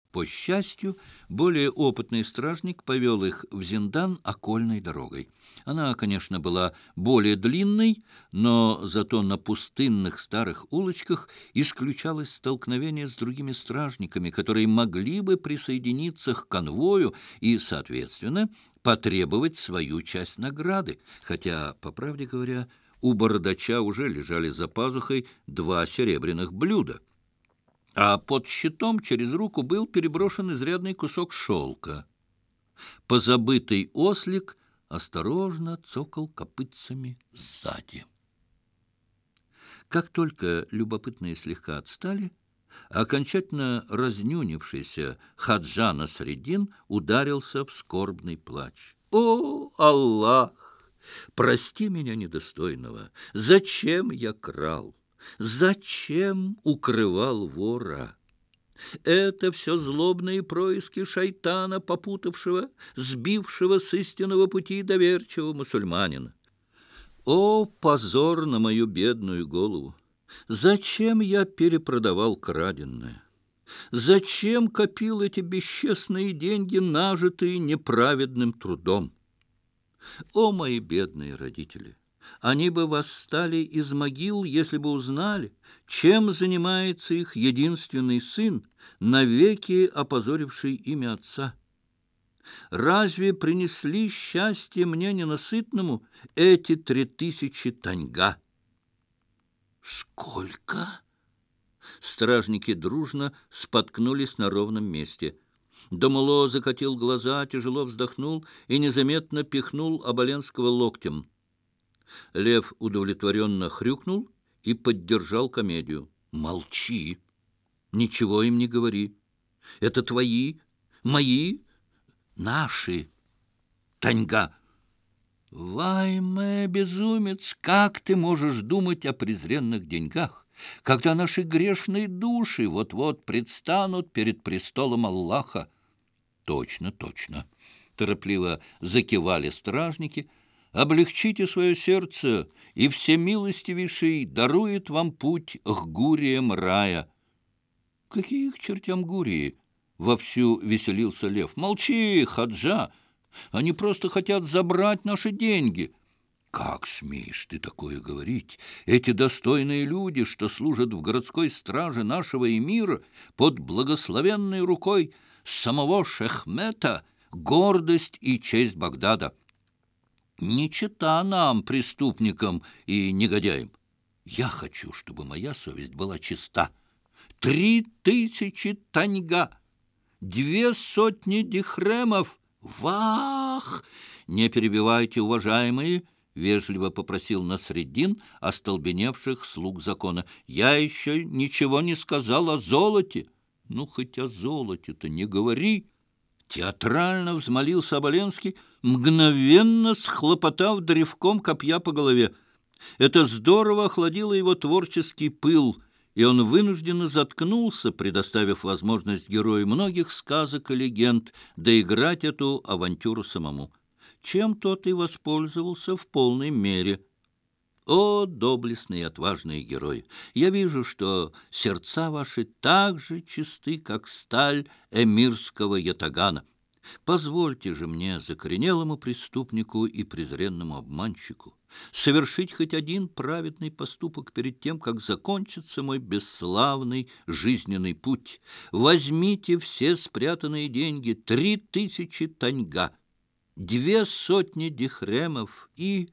По счастью, более опытный стражник повел их в Зиндан окольной дорогой. Она, конечно, была более длинной, но зато на пустынных старых улочках исключалось столкновение с другими стражниками, которые могли бы присоединиться к конвою и, соответственно, потребовать свою часть награды, хотя, по правде говоря, у бородача уже лежали за пазухой 2 серебряных блюда, а под щитом через руку был переброшен изрядный кусок шелка. Позабытый ослик осторожно цокал копытцами сзади. Как только любопытные слегка отстали, окончательно разнюнившийся Хаджа Насреддин ударился в скорбный плач. «О, Аллах! Прости меня недостойного! Зачем я крал? Зачем укрывал вора? Это все злобные происки шайтана, попутавшего, сбившего с истинного пути доверчивого мусульманина. О, позор на мою бедную голову! Зачем я перепродавал краденое? Зачем копил эти бесчестные деньги, нажитые неправедным трудом? О, мои бедные родители! Они бы восстали из могил, если бы узнали, чем занимается их единственный сын, навеки опозоривший имя отца. Разве принесли счастье мне ненасытному эти 3000 таньга? Сколько? Стражники дружно споткнулись на ровном месте. Домуло закатил глаза, тяжело вздохнул и незаметно пихнул Оболенского локтем. Лев удовлетворенно хрюкнул и поддержал комедию. «Молчи! Ничего им не говори. Это твои, мои, наши таньга». «Вайме, безумец, как ты можешь думать о презренных деньгах, когда наши грешные души вот-вот предстанут перед престолом Аллаха?» «Точно, точно!» — торопливо закивали стражники. «Облегчите свое сердце, и всемилостивейший дарует вам путь к гуриям рая». «Какие к чертям гурии?» — вовсю веселился Лев. «Молчи, Хаджа! Они просто хотят забрать наши деньги». «Как смеешь ты такое говорить? Эти достойные люди, что служат в городской страже нашего эмира, под благословенной рукой самого Шехмета, гордость и честь Багдада. Не чета нам, преступникам и негодяям. Я хочу, чтобы моя совесть была чиста. 3000 таньга, 200 дихремов. Вах! Не перебивайте, уважаемые, — вежливо попросил Насреддин остолбеневших слуг закона. Я еще ничего не сказал о золоте. Ну, хоть о золоте-то не говори. Театрально взмолился Оболенский, мгновенно схлопотав древком копья по голове. Это здорово охладило его творческий пыл, и он вынужденно заткнулся, предоставив возможность герою многих сказок и легенд доиграть эту авантюру самому, чем тот и воспользовался в полной мере. О, доблестные и отважные герои! Я вижу, что сердца ваши так же чисты, как сталь эмирского ятагана. Позвольте же мне, закоренелому преступнику и презренному обманщику, совершить хоть один праведный поступок перед тем, как закончится мой бесславный жизненный путь. Возьмите все спрятанные деньги, 3000 таньга, 200 дихремов и...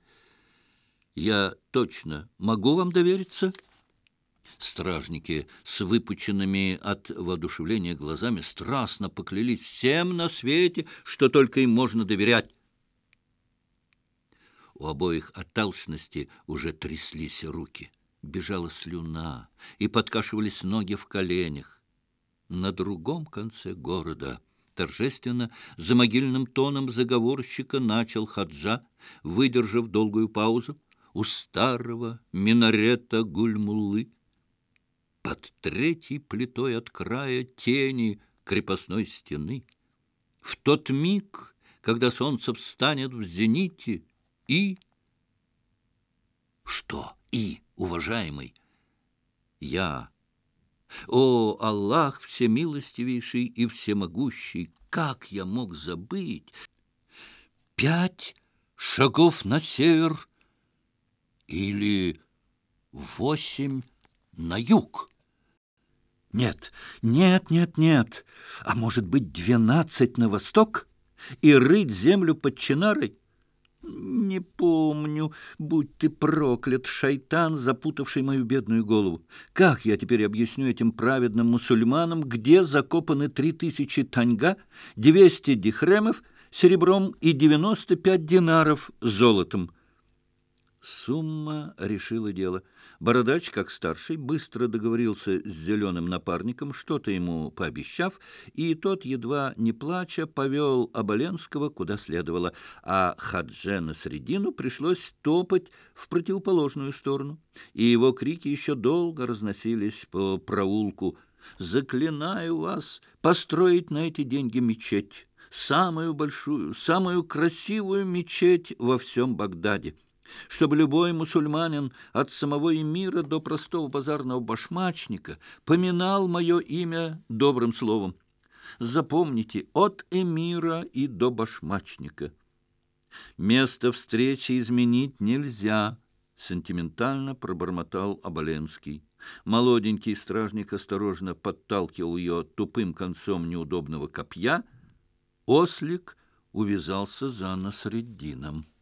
Я точно могу вам довериться?» Стражники с выпученными от воодушевления глазами страстно поклялись всем на свете, что только им можно доверять. У обоих от алчности уже тряслись руки, бежала слюна и подкашивались ноги в коленях. На другом конце города торжественно, за могильным тоном заговорщика начал Хаджа, выдержав долгую паузу, у старого минарета Гульмуллы. Под третьей плитой от края тени крепостной стены, в тот миг, когда солнце встанет в зените, и... Что «и», уважаемый? Я О, Аллах всемилостивейший и всемогущий! Как я мог забыть? 5 шагов на север или 8 на юг? Нет, нет, нет, нет. А может быть, 12 на восток и рыть землю под Чинарой? Не помню, будь ты проклят, шайтан, запутавший мою бедную голову. Как я теперь объясню этим праведным мусульманам, где закопаны 3000 таньга, 200 дихремов серебром и 95 динаров золотом? Сумма решила дело. Бородач, как старший, быстро договорился с зеленым напарником, что-то ему пообещав, и тот, едва не плача, повел Оболенского куда следовало, а Хадже Насреддину пришлось топать в противоположную сторону, и его крики еще долго разносились по проулку. «Заклинаю вас построить на эти деньги мечеть, самую большую, самую красивую мечеть во всем Багдаде, чтобы любой мусульманин от самого эмира до простого базарного башмачника поминал мое имя добрым словом. Запомните, от эмира и до башмачника. Место встречи изменить нельзя, сентиментально пробормотал Оболенский. Молоденький стражник осторожно подталкивал ее тупым концом неудобного копья. Ослик увязался за Насреддином.